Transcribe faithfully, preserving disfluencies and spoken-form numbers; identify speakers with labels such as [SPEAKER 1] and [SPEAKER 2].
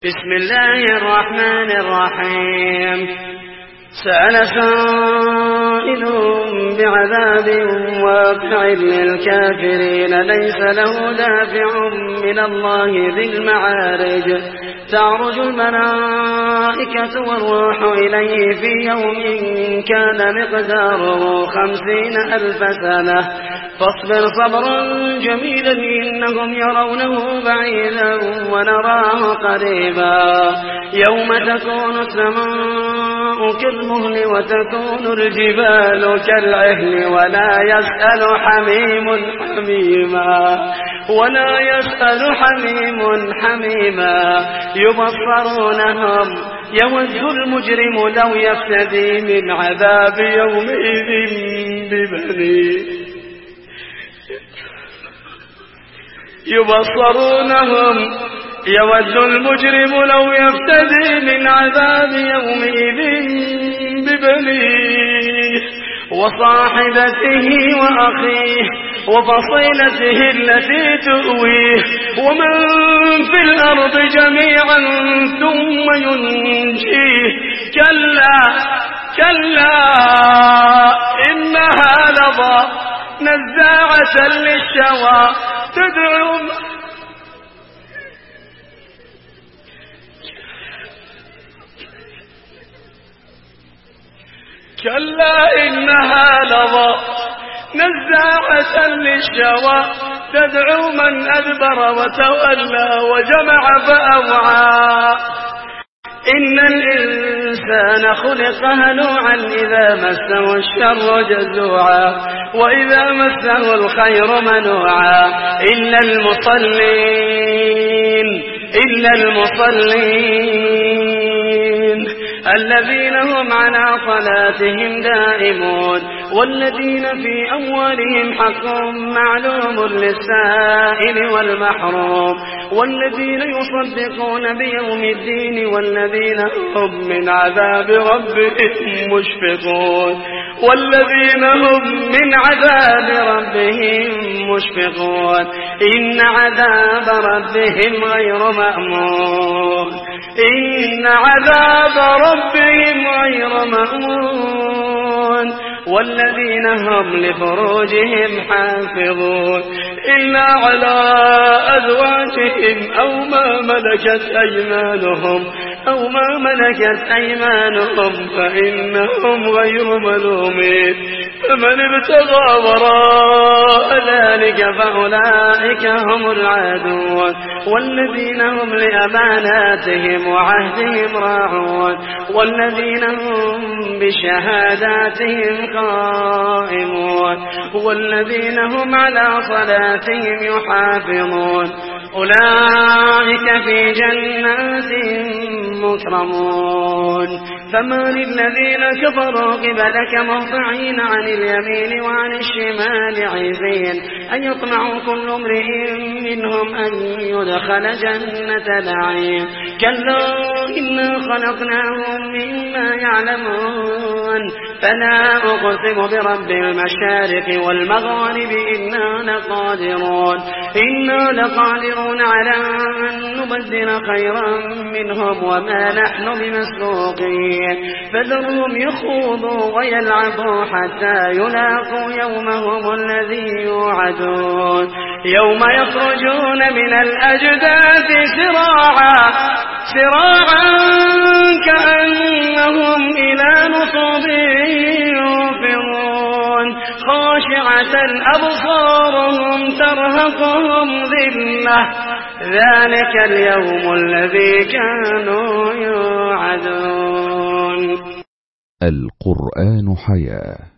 [SPEAKER 1] بسم الله الرحمن الرحيم. سأل سائل بعذاب واقع للكافرين ليس له دافع من الله ذي المعارج تعرج الملائكة والروح إليه في يوم كان مقداره خمسين ألف سنة فاصبر صبرا جميلا إنهم يرونه بعيدا ونراه قريبا يوم تكون السماء كالمهل وتكون الجبال كالعهن ولا يسأل حميم حميما ولا يسأل حميم حميما يبصرونهم يود المجرم لو يفتدي من عذاب يومئذ ببنيه يبصرونهم يود المجرم لو يفتدي من عذاب يومئذ ببنيه وصاحبته وأخيه وفصيلته التي تؤويه ومن في الأرض جميعا ثم ينجيه كلا كلا إنها لظى نزاعة للشوى تدعو كلا إنها لظى نزاعة للشوى تدعو من أدبر وتولى وجمع فأوعى إن الإنسان خلق هلوعا إذا مسه الشر جزوعا وإذا مسه الخير منوعا إلا المصلين إلا المصلين الذين هم على صلاتهم دائمون والذين في أموالهم حق معلوم للسائل والمحروم والذين يصدقون بيوم الدين والذين هم من عذاب ربهم مشفقون والذين هم من عذاب ربهم مشفقون إن عذاب ربهم غير مأمون إن عذاب ربهم غير مأمون والذين هم لفروجهم حافظون إلا على أزواجهم أو ما ملكت أيمانهم أو ما ملكت أيمانهم فإنهم غير ملومين فمن ابتغى وراء ذلك فأولئك هم العادون والذين هم لأماناتهم وعهدهم راعون والذين هم بشهاداتهم قائمون والذين هم على صلاتهم يحافظون أولئك في جنات مكرمون فما للذين كفروا قبلك مهطعين عن اليمين وعن الشمال عزين أن يطمع كل امرئ منهم أن يدخل جنة نعيم كلا إنا خلقناهم مما يعلمون فلا أقسم برب المشارق والمغارب إنا لقادرون إنا لقادرون على أن نبدل خيرا منهم وما نحن بمسبوقين فذرهم يخوضوا ويلعبوا حتى يلاقوا يومهم الذي يوعدون يوم يخرجون من الأجداث سراعا سراعا كأنهم إلى نصب يوفضون خاشعة أبصارهم ترهقهم ذلة ذلك اليوم الذي كانوا يوعدون.
[SPEAKER 2] القرآن حياة.